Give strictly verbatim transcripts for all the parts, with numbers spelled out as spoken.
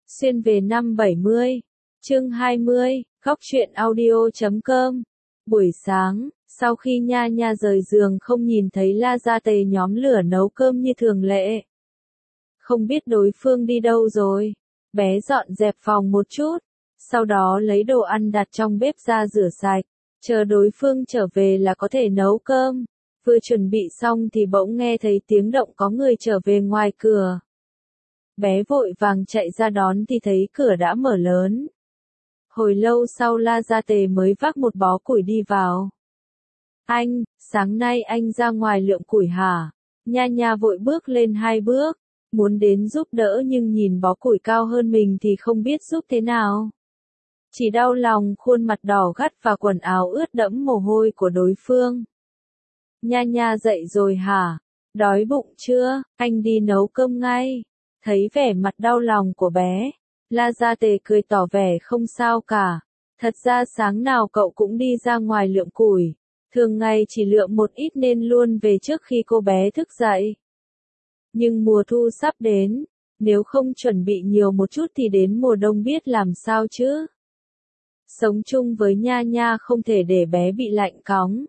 Xuyên về năm bảy mươi. Chương hai mươi, Góc truyện audio chấm com. Buổi sáng, sau khi Nha Nha rời giường không nhìn thấy La Gia Tề nhóm lửa nấu cơm như thường lệ. Không biết đối phương đi đâu rồi. Bé dọn dẹp phòng một chút, sau đó lấy đồ ăn đặt trong bếp ra rửa sạch, chờ đối phương trở về là có thể nấu cơm. Vừa chuẩn bị xong thì bỗng nghe thấy tiếng động có người trở về ngoài cửa. Bé vội vàng chạy ra đón thì thấy cửa đã mở lớn. Hồi lâu sau La Gia Tề mới vác một bó củi đi vào. Anh, sáng nay anh ra ngoài lượm củi hả? Nha Nha vội bước lên hai bước, muốn đến giúp đỡ nhưng nhìn bó củi cao hơn mình thì không biết giúp thế nào. Chỉ đau lòng khuôn mặt đỏ gắt và quần áo ướt đẫm mồ hôi của đối phương. Nha Nha dậy rồi hả? Đói bụng chưa? Anh đi nấu cơm ngay. Thấy vẻ mặt đau lòng của bé, La Gia Tề cười tỏ vẻ không sao cả. Thật ra sáng nào cậu cũng đi ra ngoài lượm củi, thường ngày chỉ lượm một ít nên luôn về trước khi cô bé thức dậy. Nhưng mùa thu sắp đến, nếu không chuẩn bị nhiều một chút thì đến mùa đông biết làm sao chứ. Sống chung với Nha Nha không thể để bé bị lạnh cóng.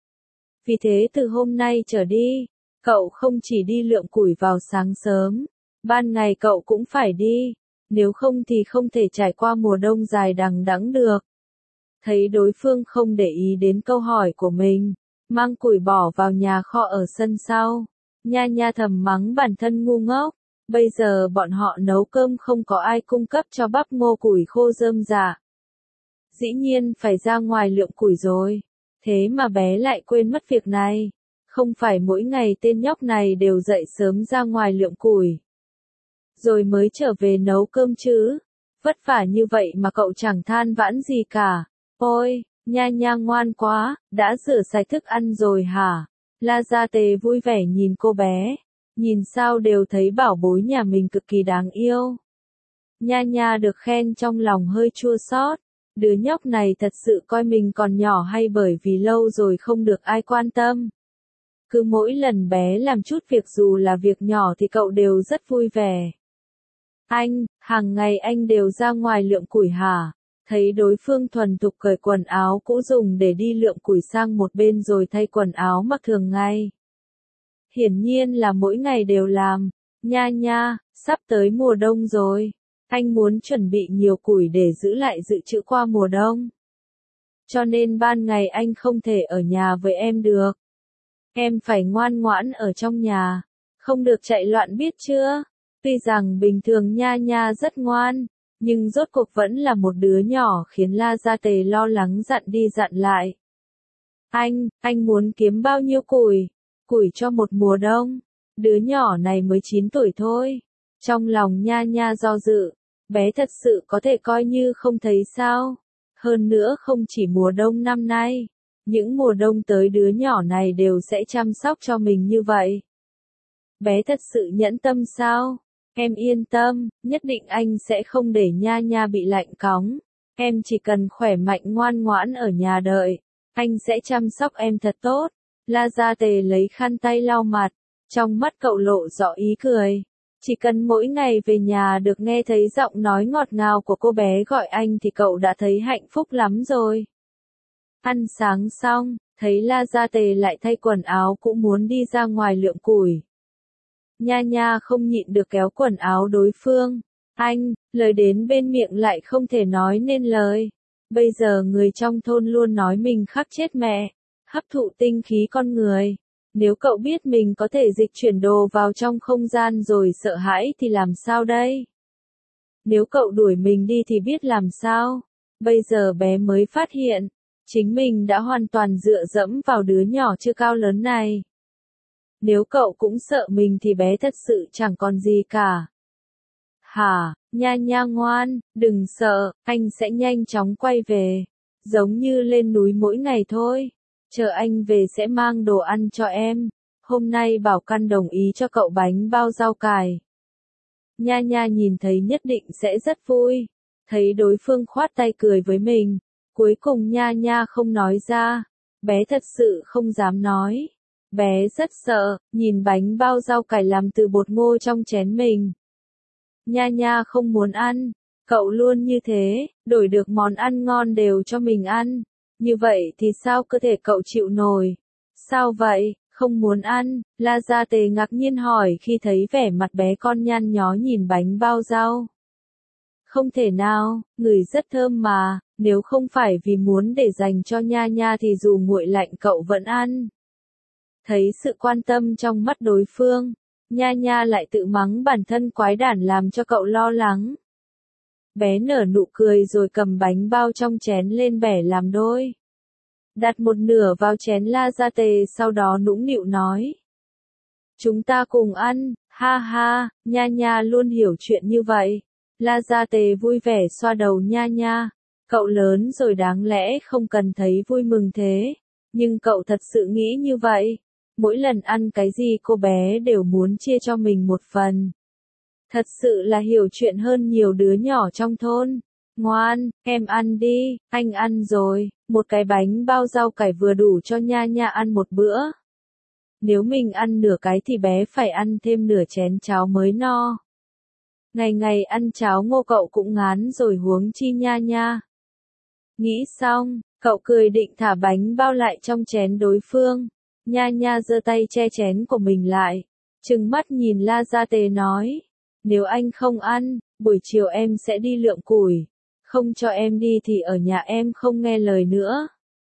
Vì thế từ hôm nay trở đi, cậu không chỉ đi lượm củi vào sáng sớm, ban ngày cậu cũng phải đi, nếu không thì không thể trải qua mùa đông dài đằng đẵng được. Thấy đối phương không để ý đến câu hỏi của mình, mang củi bỏ vào nhà kho ở sân sau, Nha Nha thầm mắng bản thân ngu ngốc, bây giờ bọn họ nấu cơm không có ai cung cấp cho bắp ngô củi khô rơm rạ. Dĩ nhiên phải ra ngoài lượm củi rồi, thế mà bé lại quên mất việc này, không phải mỗi ngày tên nhóc này đều dậy sớm ra ngoài lượm củi rồi mới trở về nấu cơm chứ. Vất vả như vậy mà cậu chẳng than vãn gì cả. Ôi, Nha Nha ngoan quá, đã rửa sạch thức ăn rồi hả? La Gia Tề vui vẻ nhìn cô bé, nhìn sao đều thấy bảo bối nhà mình cực kỳ đáng yêu. Nha Nha được khen trong lòng hơi chua xót, đứa nhóc này thật sự coi mình còn nhỏ hay bởi vì lâu rồi không được ai quan tâm. Cứ mỗi lần bé làm chút việc dù là việc nhỏ thì cậu đều rất vui vẻ. Anh, hàng ngày anh đều ra ngoài lượm củi hả? Thấy đối phương thuần thục cởi quần áo cũ dùng để đi lượm củi sang một bên rồi thay quần áo mặc thường ngày. Hiển nhiên là mỗi ngày đều làm. Nha Nha, sắp tới mùa đông rồi. Anh muốn chuẩn bị nhiều củi để giữ lại dự trữ qua mùa đông. Cho nên ban ngày anh không thể ở nhà với em được. Em phải ngoan ngoãn ở trong nhà, không được chạy loạn biết chưa? Tuy rằng bình thường Nha Nha rất ngoan, nhưng rốt cuộc vẫn là một đứa nhỏ khiến La Gia Tề lo lắng dặn đi dặn lại. Anh, anh muốn kiếm bao nhiêu củi? Củi cho một mùa đông. Đứa nhỏ này mới chín tuổi thôi. Trong lòng Nha Nha do dự, bé thật sự có thể coi như không thấy sao. Hơn nữa không chỉ mùa đông năm nay, những mùa đông tới đứa nhỏ này đều sẽ chăm sóc cho mình như vậy. Bé thật sự nhẫn tâm sao? Em yên tâm, nhất định anh sẽ không để Nha Nha bị lạnh cóng. Em chỉ cần khỏe mạnh ngoan ngoãn ở nhà đợi, anh sẽ chăm sóc em thật tốt. La Gia Tề lấy khăn tay lau mặt, trong mắt cậu lộ rõ ý cười. Chỉ cần mỗi ngày về nhà được nghe thấy giọng nói ngọt ngào của cô bé gọi anh thì cậu đã thấy hạnh phúc lắm rồi. Ăn sáng xong, thấy La Gia Tề lại thay quần áo cũng muốn đi ra ngoài lượm củi. Nha Nha không nhịn được kéo quần áo đối phương. Anh, lời đến bên miệng lại không thể nói nên lời. Bây giờ người trong thôn luôn nói mình khắc chết mẹ, hấp thụ tinh khí con người. Nếu cậu biết mình có thể dịch chuyển đồ vào trong không gian rồi sợ hãi thì làm sao đây? Nếu cậu đuổi mình đi thì biết làm sao? Bây giờ bé mới phát hiện, chính mình đã hoàn toàn dựa dẫm vào đứa nhỏ chưa cao lớn này. Nếu cậu cũng sợ mình thì bé thật sự chẳng còn gì cả. Hả, Nha Nha ngoan, đừng sợ, anh sẽ nhanh chóng quay về. Giống như lên núi mỗi ngày thôi. Chờ anh về sẽ mang đồ ăn cho em. Hôm nay Bảo Căn đồng ý cho cậu bánh bao rau cải. Nha Nha nhìn thấy nhất định sẽ rất vui. Thấy đối phương khoát tay cười với mình. Cuối cùng Nha Nha không nói ra. Bé thật sự không dám nói. Bé rất sợ, nhìn bánh bao rau cải làm từ bột ngô trong chén mình. Nha nha không muốn ăn. Cậu luôn như thế, đổi được món ăn ngon đều cho mình ăn. Như vậy thì sao cơ thể cậu chịu nổi? Sao vậy, không muốn ăn? La Gia Tề ngạc nhiên hỏi khi thấy vẻ mặt bé con nhăn nhó nhìn bánh bao rau. Không thể nào, người rất thơm mà, nếu không phải vì muốn để dành cho nha nha thì dù nguội lạnh cậu vẫn ăn. Thấy sự quan tâm trong mắt đối phương, nha nha lại tự mắng bản thân quái đản làm cho cậu lo lắng. Bé nở nụ cười rồi cầm bánh bao trong chén lên bẻ làm đôi. Đặt một nửa vào chén La Gia Tề sau đó nũng nịu nói. Chúng ta cùng ăn, ha ha, nha nha luôn hiểu chuyện như vậy. La Gia Tề vui vẻ xoa đầu nha nha. Cậu lớn rồi đáng lẽ không cần thấy vui mừng thế. Nhưng cậu thật sự nghĩ như vậy. Mỗi lần ăn cái gì cô bé đều muốn chia cho mình một phần. Thật sự là hiểu chuyện hơn nhiều đứa nhỏ trong thôn. Ngoan, em ăn đi, anh ăn rồi, một cái bánh bao rau cải vừa đủ cho nha nha ăn một bữa. Nếu mình ăn nửa cái thì bé phải ăn thêm nửa chén cháo mới no. Ngày ngày ăn cháo ngô cậu cũng ngán rồi huống chi nha nha. Nghĩ xong, cậu cười định thả bánh bao lại trong chén đối phương. Nha nha giơ tay che chén của mình lại. Trừng mắt nhìn La Gia Tề nói. Nếu anh không ăn, buổi chiều em sẽ đi lượm củi. Không cho em đi thì ở nhà em không nghe lời nữa.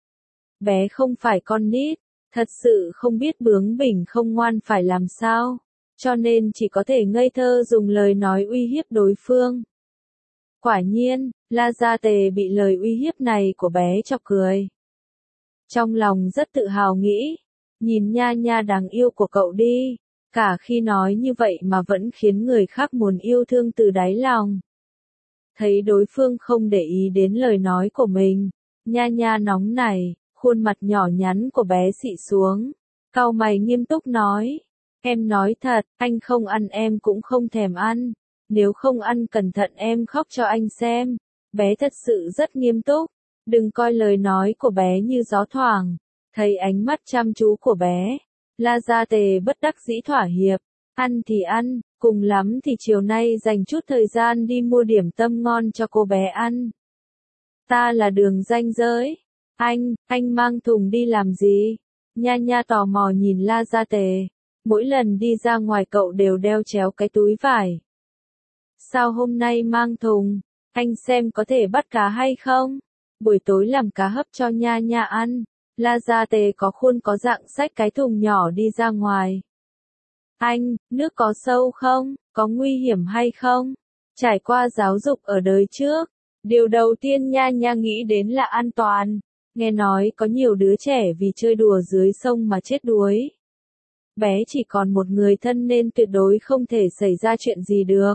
Bé không phải con nít, thật sự không biết bướng bỉnh không ngoan phải làm sao. Cho nên chỉ có thể ngây thơ dùng lời nói uy hiếp đối phương. Quả nhiên, La Gia Tề bị lời uy hiếp này của bé chọc cười. Trong lòng rất tự hào nghĩ, nhìn nha nha đáng yêu của cậu đi, cả khi nói như vậy mà vẫn khiến người khác muốn yêu thương từ đáy lòng. Thấy đối phương không để ý đến lời nói của mình, nha nha nóng nảy, khuôn mặt nhỏ nhắn của bé xị xuống, cau mày nghiêm túc nói, em nói thật, anh không ăn em cũng không thèm ăn, nếu không ăn cẩn thận em khóc cho anh xem. Bé thật sự rất nghiêm túc, đừng coi lời nói của bé như gió thoảng. Thấy ánh mắt chăm chú của bé, La Gia Tề bất đắc dĩ thỏa hiệp, ăn thì ăn, cùng lắm thì chiều nay dành chút thời gian đi mua điểm tâm ngon cho cô bé ăn. Ta là Đường Ranh Giới. Anh, anh mang thùng đi làm gì? Nha nha tò mò nhìn La Gia Tề. Mỗi lần đi ra ngoài cậu đều đeo chéo cái túi vải. Sao hôm nay mang thùng? Anh xem có thể bắt cá hay không? Buổi tối làm cá hấp cho nha nha ăn. La Gia Tề có khuôn có dạng xách cái thùng nhỏ đi ra ngoài. Anh, nước có sâu không? Có nguy hiểm hay không? Trải qua giáo dục ở đời trước, điều đầu tiên nha nha nghĩ đến là an toàn. Nghe nói có nhiều đứa trẻ vì chơi đùa dưới sông mà chết đuối. Bé chỉ còn một người thân nên tuyệt đối không thể xảy ra chuyện gì được.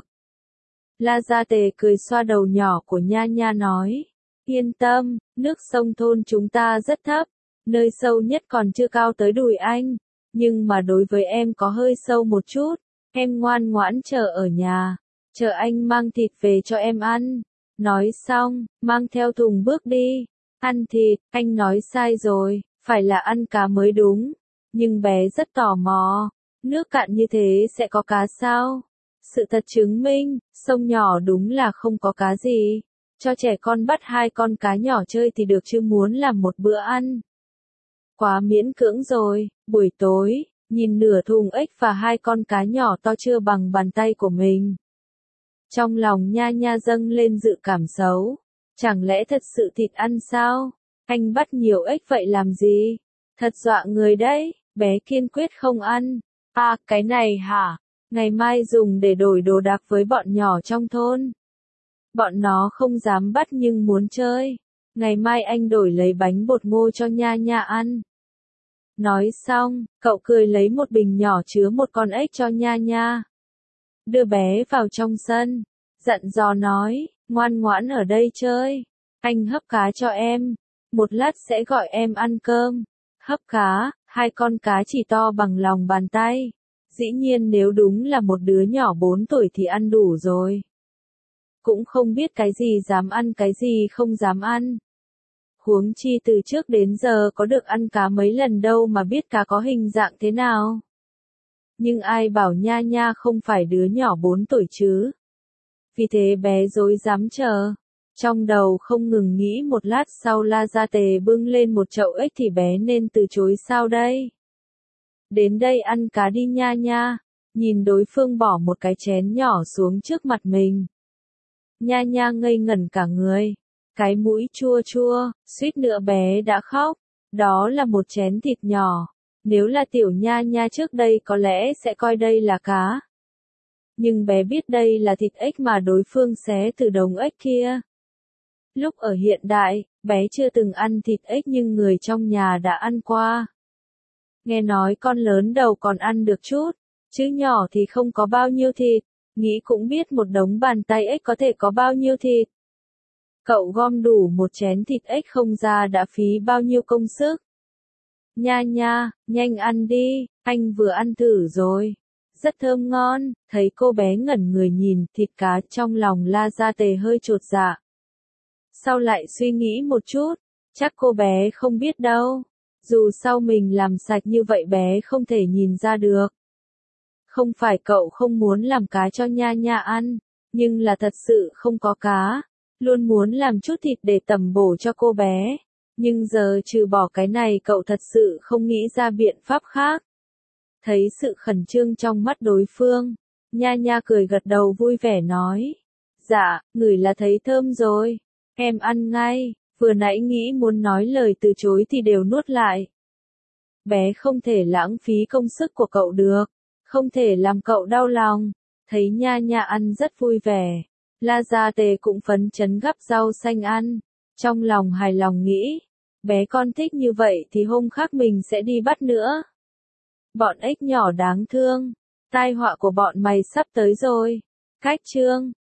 La Gia Tề cười xoa đầu nhỏ của nha nha nói. Yên tâm, nước sông thôn chúng ta rất thấp. Nơi sâu nhất còn chưa cao tới đùi anh. Nhưng mà đối với em có hơi sâu một chút. Em ngoan ngoãn chờ ở nhà. Chờ anh mang thịt về cho em ăn. Nói xong, mang theo thùng bước đi. Ăn thịt, anh nói sai rồi. Phải là ăn cá mới đúng. Nhưng bé rất tò mò. Nước cạn như thế sẽ có cá sao? Sự thật chứng minh, sông nhỏ đúng là không có cá gì. Cho trẻ con bắt hai con cá nhỏ chơi thì được chứ muốn làm một bữa ăn. Quá miễn cưỡng rồi. Buổi tối, nhìn nửa thùng ếch và hai con cá nhỏ to chưa bằng bàn tay của mình. Trong lòng nha nha dâng lên dự cảm xấu. Chẳng lẽ thật sự thịt ăn sao? Anh bắt nhiều ếch vậy làm gì? Thật dọa người đấy. Bé kiên quyết không ăn. À, cái này hả? Ngày mai dùng để đổi đồ đạc với bọn nhỏ trong thôn. Bọn nó không dám bắt nhưng muốn chơi. Ngày mai anh đổi lấy bánh bột ngô cho nha nha ăn. Nói xong, cậu cười lấy một bình nhỏ chứa một con ếch cho nha nha. Đưa bé vào trong sân. Dặn dò nói, ngoan ngoãn ở đây chơi. Anh hấp cá cho em. Một lát sẽ gọi em ăn cơm. Hấp cá, hai con cá chỉ to bằng lòng bàn tay. Dĩ nhiên nếu đúng là một đứa nhỏ bốn tuổi thì ăn đủ rồi. Cũng không biết cái gì dám ăn cái gì không dám ăn. Huống chi từ trước đến giờ có được ăn cá mấy lần đâu mà biết cá có hình dạng thế nào. Nhưng ai bảo nha nha không phải đứa nhỏ bốn tuổi chứ. Vì thế bé rối rắm chờ. Trong đầu không ngừng nghĩ một lát sau La Gia Tề bưng lên một chậu ếch thì bé nên từ chối sao đây? Đến đây ăn cá đi nha nha. Nhìn đối phương bỏ một cái chén nhỏ xuống trước mặt mình. Nha nha ngây ngẩn cả người. Cái mũi chua chua, suýt nữa bé đã khóc. Đó là một chén thịt nhỏ. Nếu là tiểu nha nha trước đây có lẽ sẽ coi đây là cá. Nhưng bé biết đây là thịt ếch mà đối phương xé từ đống ếch kia. Lúc ở hiện đại, bé chưa từng ăn thịt ếch nhưng người trong nhà đã ăn qua. Nghe nói con lớn đầu còn ăn được chút, chứ nhỏ thì không có bao nhiêu thịt, nghĩ cũng biết một đống bàn tay ếch có thể có bao nhiêu thịt. Cậu gom đủ một chén thịt ếch không ra đã phí bao nhiêu công sức. Nha nha, nhanh ăn đi, anh vừa ăn thử rồi. Rất thơm ngon, thấy cô bé ngẩn người nhìn thịt cá trong lòng La Gia Tề hơi chột dạ. Sau lại suy nghĩ một chút, chắc cô bé không biết đâu. Dù sao mình làm sạch như vậy bé không thể nhìn ra được. Không phải cậu không muốn làm cá cho nha nha ăn, nhưng là thật sự không có cá. Luôn muốn làm chút thịt để tẩm bổ cho cô bé. Nhưng giờ trừ bỏ cái này cậu thật sự không nghĩ ra biện pháp khác. Thấy sự khẩn trương trong mắt đối phương, nha nha cười gật đầu vui vẻ nói. Dạ, ngửi là thấy thơm rồi. Em ăn ngay, vừa nãy nghĩ muốn nói lời từ chối thì đều nuốt lại. Bé không thể lãng phí công sức của cậu được, không thể làm cậu đau lòng. Thấy nha nha ăn rất vui vẻ, La Gia Tề cũng phấn chấn gắp rau xanh ăn. Trong lòng hài lòng nghĩ, bé con thích như vậy thì hôm khác mình sẽ đi bắt nữa. Bọn ếch nhỏ đáng thương, tai họa của bọn mày sắp tới rồi. Cách chương